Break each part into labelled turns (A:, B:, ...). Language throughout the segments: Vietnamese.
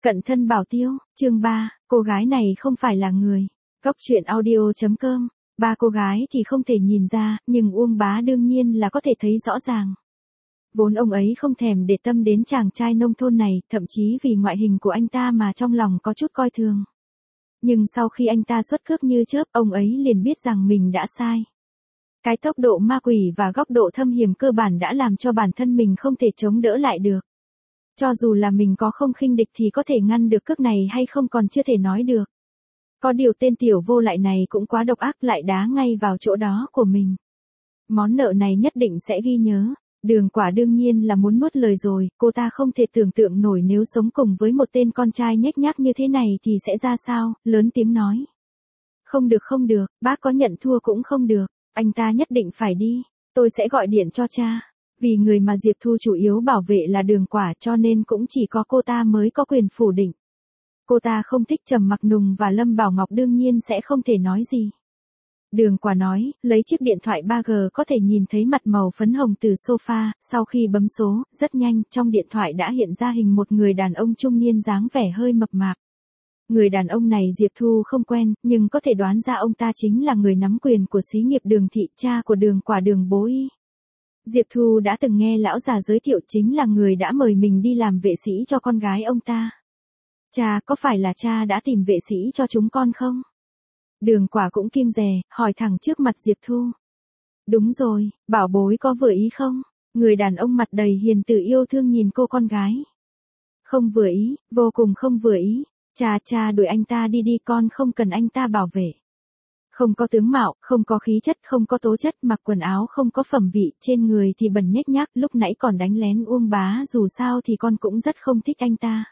A: Cận thân bảo tiêu, chương 3, cô gái này không phải là người. Góc truyện audio.com, ba cô gái thì không thể nhìn ra, nhưng Uông Bá đương nhiên là có thể thấy rõ ràng. Vốn ông ấy không thèm để tâm đến chàng trai nông thôn này, thậm chí vì ngoại hình của anh ta mà trong lòng có chút coi thường. Nhưng sau khi anh ta xuất cước như chớp, ông ấy liền biết rằng mình đã sai. Cái tốc độ ma quỷ và góc độ thâm hiểm cơ bản đã làm cho bản thân mình không thể chống đỡ lại được. Cho dù là mình có không khinh địch thì có thể ngăn được cước này hay không còn chưa thể nói được. Có điều tên tiểu vô lại này cũng quá độc ác, lại đá ngay vào chỗ đó của mình. Món nợ này nhất định sẽ ghi nhớ. Đường Quả đương nhiên là muốn nuốt lời rồi, cô ta không thể tưởng tượng nổi nếu sống cùng với một tên con trai nhếch nhác như thế này thì sẽ ra sao, lớn tiếng nói. Không được, bác có nhận thua cũng không được, anh ta nhất định phải đi, tôi sẽ gọi điện cho cha. Vì người mà Diệp Thu chủ yếu bảo vệ là Đường Quả cho nên cũng chỉ có cô ta mới có quyền phủ định. Cô ta không thích Trầm Mặc Nùng và Lâm Bảo Ngọc đương nhiên sẽ không thể nói gì. Đường Quả nói, lấy chiếc điện thoại 3G có thể nhìn thấy mặt màu phấn hồng từ sofa, sau khi bấm số, rất nhanh, trong điện thoại đã hiện ra hình một người đàn ông trung niên dáng vẻ hơi mập mạp. Người đàn ông này Diệp Thu không quen, nhưng có thể đoán ra ông ta chính là người nắm quyền của xí nghiệp Đường Thị, cha của Đường Quả, Đường Bố Y. Diệp Thu đã từng nghe lão già giới thiệu chính là người đã mời mình đi làm vệ sĩ cho con gái ông ta. Cha, có phải là cha đã tìm vệ sĩ cho chúng con không? Đường Quả cũng kiêng dè, hỏi thẳng trước mặt Diệp Thu. Đúng rồi, bảo bối có vừa ý không? Người đàn ông mặt đầy hiền từ yêu thương nhìn cô con gái. Không vừa ý, vô cùng không vừa ý. Cha đuổi anh ta đi, con không cần anh ta bảo vệ. Không có tướng mạo, không có khí chất, không có tố chất, mặc quần áo không có phẩm vị, trên người thì bẩn nhếch nhác, lúc nãy còn đánh lén Uông Bá, dù sao thì con cũng rất không thích anh ta.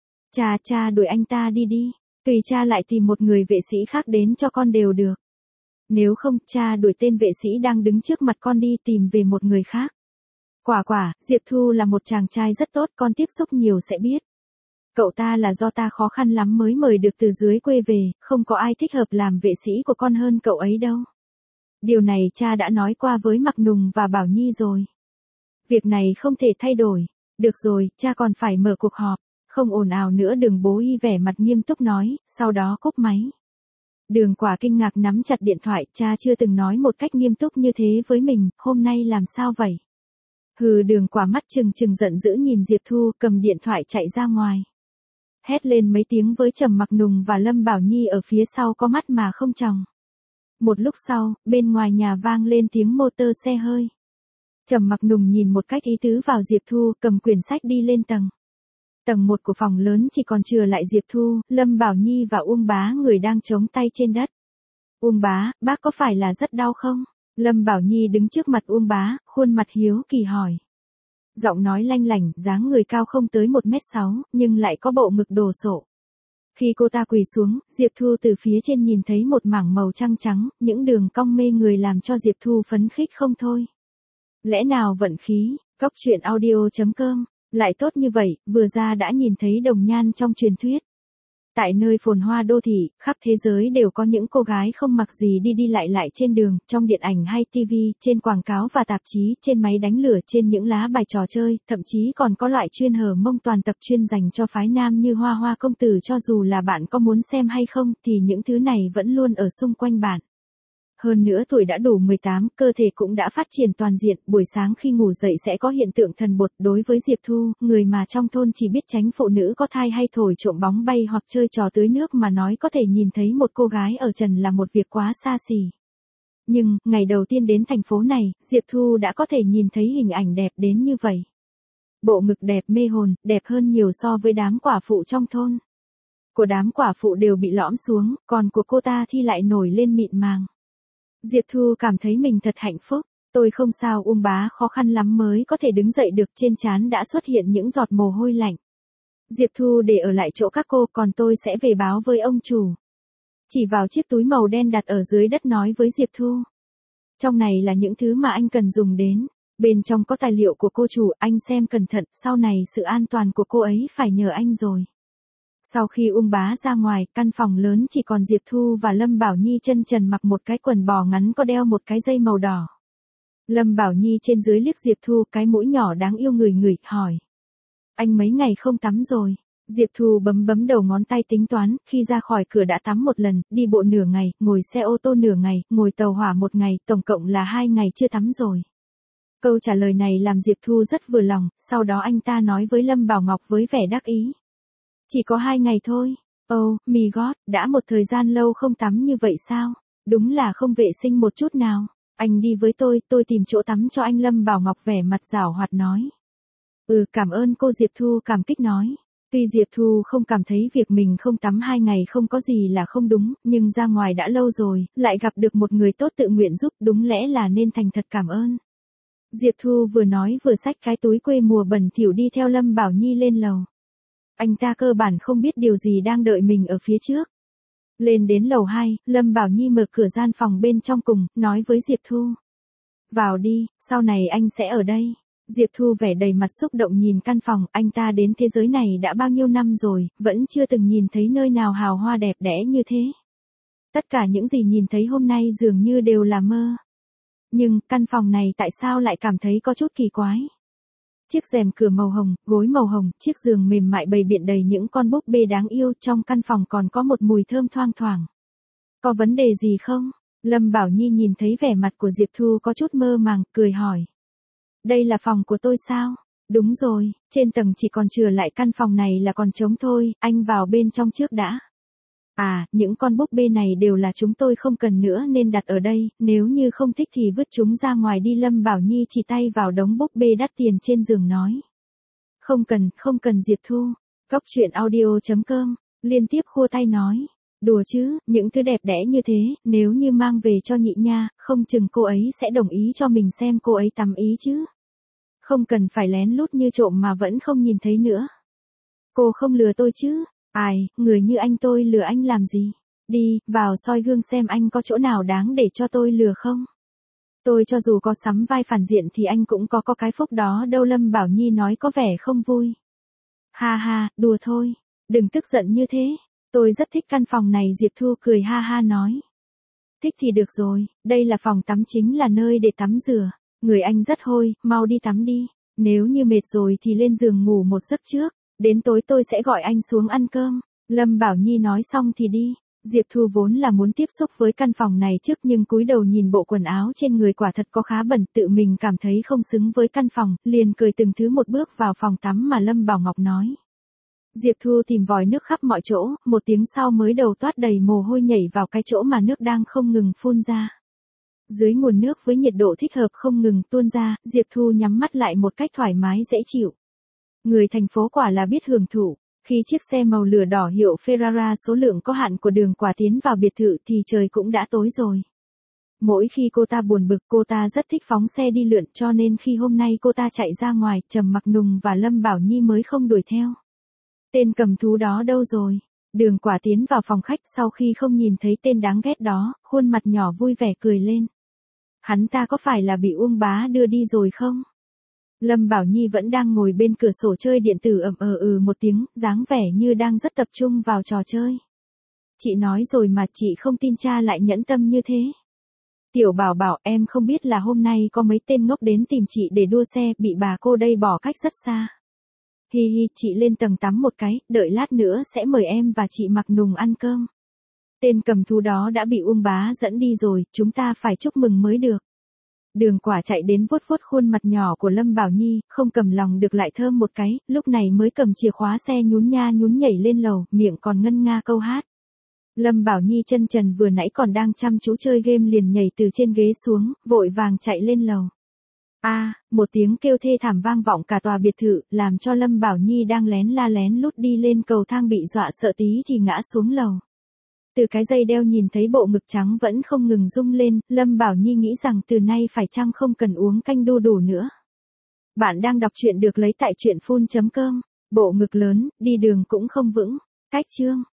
A: Cha đuổi anh ta đi, tùy cha lại tìm một người vệ sĩ khác đến cho con đều được. Nếu không, cha đuổi tên vệ sĩ đang đứng trước mặt con đi, tìm về một người khác. Quả, Diệp Thu là một chàng trai rất tốt, con tiếp xúc nhiều sẽ biết. Cậu ta là do ta khó khăn lắm mới mời được từ dưới quê về, không có ai thích hợp làm vệ sĩ của con hơn cậu ấy đâu. Điều này cha đã nói qua với Mặc Nùng và Bảo Nhi rồi. Việc này không thể thay đổi. Được rồi, cha còn phải mở cuộc họp. Không ồn ào nữa, Đường Bố Y vẻ mặt nghiêm túc nói, sau đó cúp máy. Đường Quả kinh ngạc nắm chặt điện thoại, cha chưa từng nói một cách nghiêm túc như thế với mình, hôm nay làm sao vậy? Đường Quả mắt trừng giận dữ nhìn Diệp Thu, cầm điện thoại chạy ra ngoài. Hét lên mấy tiếng với Trầm Mặc Nùng và Lâm Bảo Nhi ở phía sau có mắt mà không tròng. Một lúc sau, bên ngoài nhà vang lên tiếng motor xe hơi. Trầm Mặc Nùng nhìn một cách ý tứ vào Diệp Thu, cầm quyển sách đi lên tầng. Tầng 1 của phòng lớn chỉ còn chừa lại Diệp Thu, Lâm Bảo Nhi và Uông Bá người đang chống tay trên đất. Uông Bá, bác có phải là rất đau không? Lâm Bảo Nhi đứng trước mặt Uông Bá, khuôn mặt hiếu kỳ hỏi. Giọng nói lanh lảnh, dáng người cao không tới 1m6, nhưng lại có bộ ngực đồ sộ. Khi cô ta quỳ xuống, Diệp Thu từ phía trên nhìn thấy một mảng màu trăng trắng, những đường cong mê người làm cho Diệp Thu phấn khích không thôi. Lẽ nào vận khí, góc truyện audio.com, lại tốt như vậy, vừa ra đã nhìn thấy đồng nhan trong truyền thuyết. Tại nơi phồn hoa đô thị, khắp thế giới đều có những cô gái không mặc gì đi lại trên đường, trong điện ảnh hay TV, trên quảng cáo và tạp chí, trên máy đánh lửa, trên những lá bài trò chơi, thậm chí còn có loại chuyên hở mông toàn tập chuyên dành cho phái nam như Hoa công tử. Cho dù là bạn có muốn xem hay không thì những thứ này vẫn luôn ở xung quanh bạn. Hơn nữa tuổi đã đủ 18, cơ thể cũng đã phát triển toàn diện, buổi sáng khi ngủ dậy sẽ có hiện tượng thần bột. Đối với Diệp Thu, người mà trong thôn chỉ biết tránh phụ nữ có thai hay thổi trộm bóng bay hoặc chơi trò tưới nước mà nói có thể nhìn thấy một cô gái ở trần là một việc quá xa xỉ. Nhưng, ngày đầu tiên đến thành phố này, Diệp Thu đã có thể nhìn thấy hình ảnh đẹp đến như vậy. Bộ ngực đẹp mê hồn, đẹp hơn nhiều so với đám quả phụ trong thôn. Của đám quả phụ đều bị lõm xuống, còn của cô ta thì lại nổi lên mịn màng. Diệp Thu cảm thấy mình thật hạnh phúc. Tôi không sao, Uông Bá khó khăn lắm mới có thể đứng dậy được, trên trán đã xuất hiện những giọt mồ hôi lạnh. Diệp Thu để ở lại chỗ các cô, còn tôi sẽ về báo với ông chủ. Chỉ vào chiếc túi màu đen đặt ở dưới đất nói với Diệp Thu. Trong này là những thứ mà anh cần dùng đến. Bên trong có tài liệu của cô chủ, anh xem cẩn thận, sau này sự an toàn của cô ấy phải nhờ anh rồi. Sau khi Uông Bá ra ngoài, căn phòng lớn chỉ còn Diệp Thu và Lâm Bảo Nhi chân trần mặc một cái quần bò ngắn có đeo một cái dây màu đỏ. Lâm Bảo Nhi trên dưới liếc Diệp Thu, cái mũi nhỏ đáng yêu ngửi hỏi. Anh mấy ngày không tắm rồi. Diệp Thu bấm bấm đầu ngón tay tính toán, khi ra khỏi cửa đã tắm một lần, đi bộ nửa ngày, ngồi xe ô tô nửa ngày, ngồi tàu hỏa một ngày, tổng cộng là 2 ngày chưa tắm rồi. Câu trả lời này làm Diệp Thu rất vừa lòng, sau đó anh ta nói với Lâm Bảo Ngọc với vẻ đắc ý. Chỉ có 2 ngày thôi. Oh, my God, đã một thời gian lâu không tắm như vậy sao? Đúng là không vệ sinh một chút nào. Anh đi với tôi tìm chỗ tắm cho anh. Lâm Bảo Ngọc vẻ mặt giảo hoạt nói. Cảm ơn cô. Diệp Thu cảm kích nói. Tuy Diệp Thu không cảm thấy việc mình không tắm 2 ngày không có gì là không đúng, nhưng ra ngoài đã lâu rồi, lại gặp được một người tốt tự nguyện giúp, đúng lẽ là nên thành thật cảm ơn. Diệp Thu vừa nói vừa xách cái túi quê mùa bẩn thỉu đi theo Lâm Bảo Nhi lên lầu. Anh ta cơ bản không biết điều gì đang đợi mình ở phía trước. Lên đến lầu 2, Lâm Bảo Nhi mở cửa gian phòng bên trong cùng, nói với Diệp Thu. Vào đi, sau này anh sẽ ở đây. Diệp Thu vẻ đầy mặt xúc động nhìn căn phòng, anh ta đến thế giới này đã bao nhiêu năm rồi, vẫn chưa từng nhìn thấy nơi nào hào hoa đẹp đẽ như thế. Tất cả những gì nhìn thấy hôm nay dường như đều là mơ. Nhưng, căn phòng này tại sao lại cảm thấy có chút kỳ quái? Chiếc rèm cửa màu hồng, gối màu hồng, chiếc giường mềm mại bày biện đầy những con búp bê đáng yêu, trong căn phòng còn có một mùi thơm thoang thoảng. Có vấn đề gì không? Lâm Bảo Nhi nhìn thấy vẻ mặt của Diệp Thu có chút mơ màng, cười hỏi. Đây là phòng của tôi sao? Đúng rồi, trên tầng chỉ còn chừa lại căn phòng này là còn trống thôi, anh vào bên trong trước đã. À, những con búp bê này đều là chúng tôi không cần nữa nên đặt ở đây, nếu như không thích thì vứt chúng ra ngoài đi. Lâm Bảo Nhi chỉ tay vào đống búp bê đắt tiền trên giường nói. Không cần Diệp Thu. Góc truyện audio.com, liên tiếp khua tay nói. Đùa chứ, những thứ đẹp đẽ như thế, nếu như mang về cho nhị nha, không chừng cô ấy sẽ đồng ý cho mình xem cô ấy tắm ý chứ. Không cần phải lén lút như trộm mà vẫn không nhìn thấy nữa. Cô không lừa tôi chứ? Ai, người như anh tôi lừa anh làm gì? Đi, vào soi gương xem anh có chỗ nào đáng để cho tôi lừa không? Tôi cho dù có sắm vai phản diện thì anh cũng có cái phúc đó đâu. Lâm Bảo Nhi nói có vẻ không vui. Ha ha, đùa thôi. Đừng tức giận như thế. Tôi rất thích căn phòng này. Diệp Thu cười ha ha nói. Thích thì được rồi, đây là phòng tắm, chính là nơi để tắm rửa. Người anh rất hôi, mau đi tắm đi. Nếu như mệt rồi thì lên giường ngủ một giấc trước. Đến tối tôi sẽ gọi anh xuống ăn cơm. Lâm Bảo Nhi nói xong thì đi. Diệp Thu vốn là muốn tiếp xúc với căn phòng này trước nhưng cúi đầu nhìn bộ quần áo trên người quả thật có khá bẩn, tự mình cảm thấy không xứng với căn phòng, liền cười từng thứ một bước vào phòng tắm mà Lâm Bảo Ngọc nói. Diệp Thu tìm vòi nước khắp mọi chỗ, một tiếng sau mới đầu toát đầy mồ hôi nhảy vào cái chỗ mà nước đang không ngừng phun ra. Dưới nguồn nước với nhiệt độ thích hợp không ngừng tuôn ra, Diệp Thu nhắm mắt lại một cách thoải mái dễ chịu. Người thành phố quả là biết hưởng thụ. Khi chiếc xe màu lửa đỏ hiệu Ferrara số lượng có hạn của Đường Quả tiến vào biệt thự thì trời cũng đã tối rồi. Mỗi khi cô ta buồn bực cô ta rất thích phóng xe đi lượn, cho nên khi hôm nay cô ta chạy ra ngoài, Trầm Mặc Nùng và Lâm Bảo Nhi mới không đuổi theo. Tên cầm thú đó đâu rồi? Đường Quả tiến vào phòng khách sau khi không nhìn thấy tên đáng ghét đó, khuôn mặt nhỏ vui vẻ cười lên. Hắn ta có phải là bị Uông Bá đưa đi rồi không? Lâm Bảo Nhi vẫn đang ngồi bên cửa sổ chơi điện tử một tiếng, dáng vẻ như đang rất tập trung vào trò chơi. Chị nói rồi mà chị không tin cha lại nhẫn tâm như thế. Tiểu Bảo Bảo, em không biết là hôm nay có mấy tên ngốc đến tìm chị để đua xe, bị bà cô đây bỏ cách rất xa. Hi hi, chị lên tầng tắm một cái, đợi lát nữa sẽ mời em và chị Mặc Nùng ăn cơm. Tên cầm thú đó đã bị Uông Bá dẫn đi rồi, chúng ta phải chúc mừng mới được. Đường Quả chạy đến vuốt vuốt khuôn mặt nhỏ của Lâm Bảo Nhi, không cầm lòng được lại thơm một cái, lúc này mới cầm chìa khóa xe nhún nha nhún nhảy lên lầu, miệng còn ngân nga câu hát. Lâm Bảo Nhi chân trần vừa nãy còn đang chăm chú chơi game liền nhảy từ trên ghế xuống, vội vàng chạy lên lầu. Một tiếng kêu thê thảm vang vọng cả tòa biệt thự, làm cho Lâm Bảo Nhi đang lén lút đi lên cầu thang bị dọa sợ tí thì ngã xuống lầu. Từ cái dây đeo nhìn thấy bộ ngực trắng vẫn không ngừng rung lên, Lâm Bảo Nhi nghĩ rằng từ nay phải chăng không cần uống canh đu đủ nữa. Bạn đang đọc truyện được lấy tại truyện full.com. Bộ ngực lớn, đi đường cũng không vững. Cách chương.